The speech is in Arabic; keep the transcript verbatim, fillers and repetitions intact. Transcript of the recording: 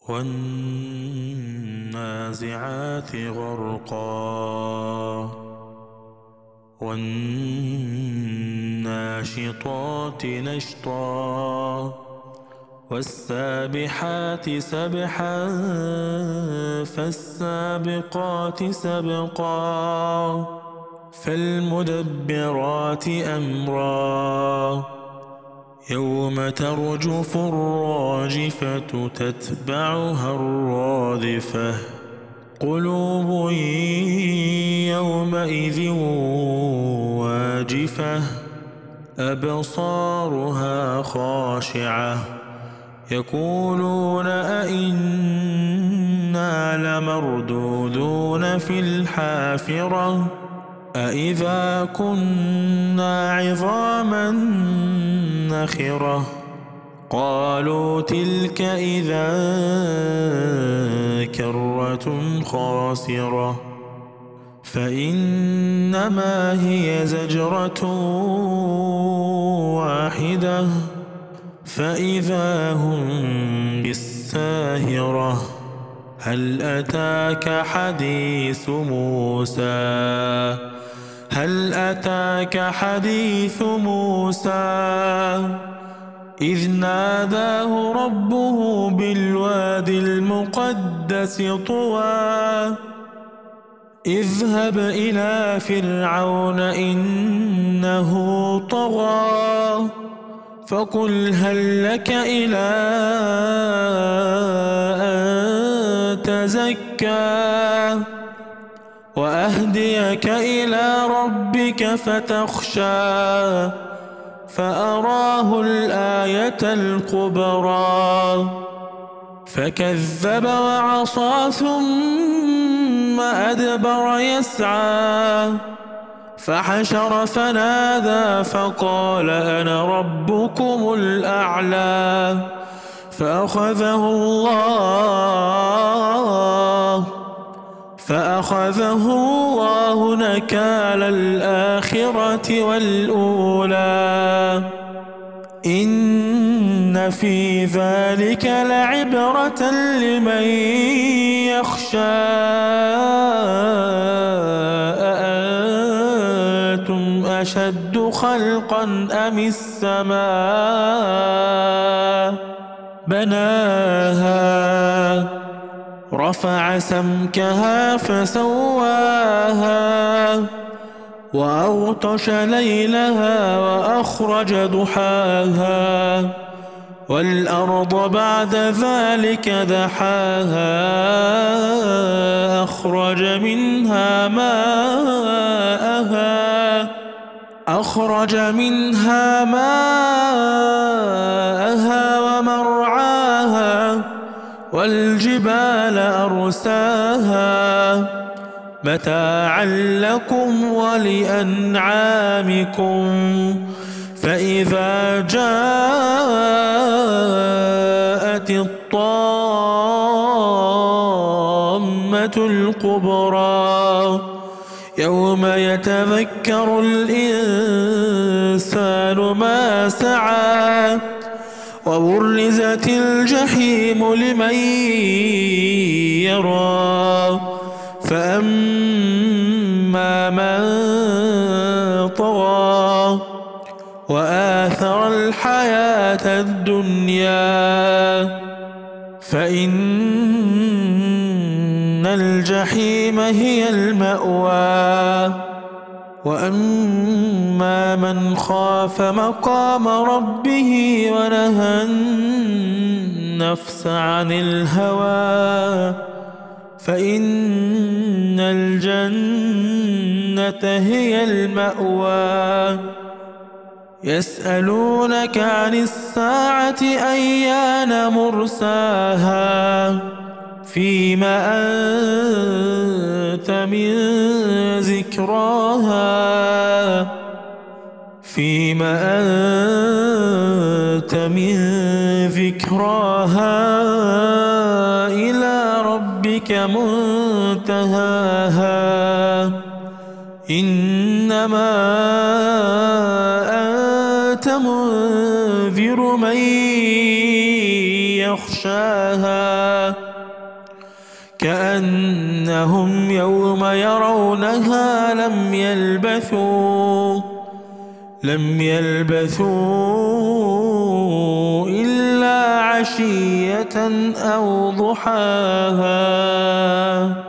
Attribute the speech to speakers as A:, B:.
A: والنازعات غرقا والناشطات نشطا والسابحات سبحا فالسابقات سبقا فالمدبرات أمرا يوم ترجف الراجفة تتبعها الرادفة قلوب يومئذ واجفة أبصارها خاشعة يقولون أئنا لمردودون في الحافرة أئذا كنا عظاما نخرة قالوا تلك إذا كرة خاسرة فإنما هي زجرة واحدة فإذا هم بالساهرة هل أتاك حديث موسى هل أتاك حديث موسى إذ ناداه ربه بالوادي المقدس طوى اذهب إلى فرعون إنه طغى فقل هل لك إلى أن تزكى وأهديك إلى ربك فتخشى فأراه الآية الكبرى فكذب وعصى ثم أدبر يسعى فحشر فنادى فقال أنا ربكم الأعلى فأخذه الله فأخذه الله نكال الآخرة والأولى إن في ذلك لعبرة لمن يخشى أأنتم أشد خلقا أم السماء بناها رفع سمكها فسواها وأغطش ليلها وأخرج ضحاها والأرض بعد ذلك دحاها أخرج منها ماءها أخرج منها ماءها ومرعاها والجبال أرساها متاعا لكم ولأنعامكم فإذا جاءت الطامة الكبرى يوم يتذكر الإنسان ما سعى وبرزت الجحيم لمن يرى فأما من طغى وآثر الحياة الدنيا فإن الجحيم هي المأوى وأما من خاف مقام ربه ونهى النفس عن الهوى فإن الجنة هي المأوى يسألونك عن الساعة أيان مرساها فيم أنت من ذكراها فيم أنت من ذكراها إلى ربك منتهاها إنما أنت منذر من يغشاها كأنهم يوم يرونها لم يلبثوا لم يلبثوا إلا عشية أو ضحاها.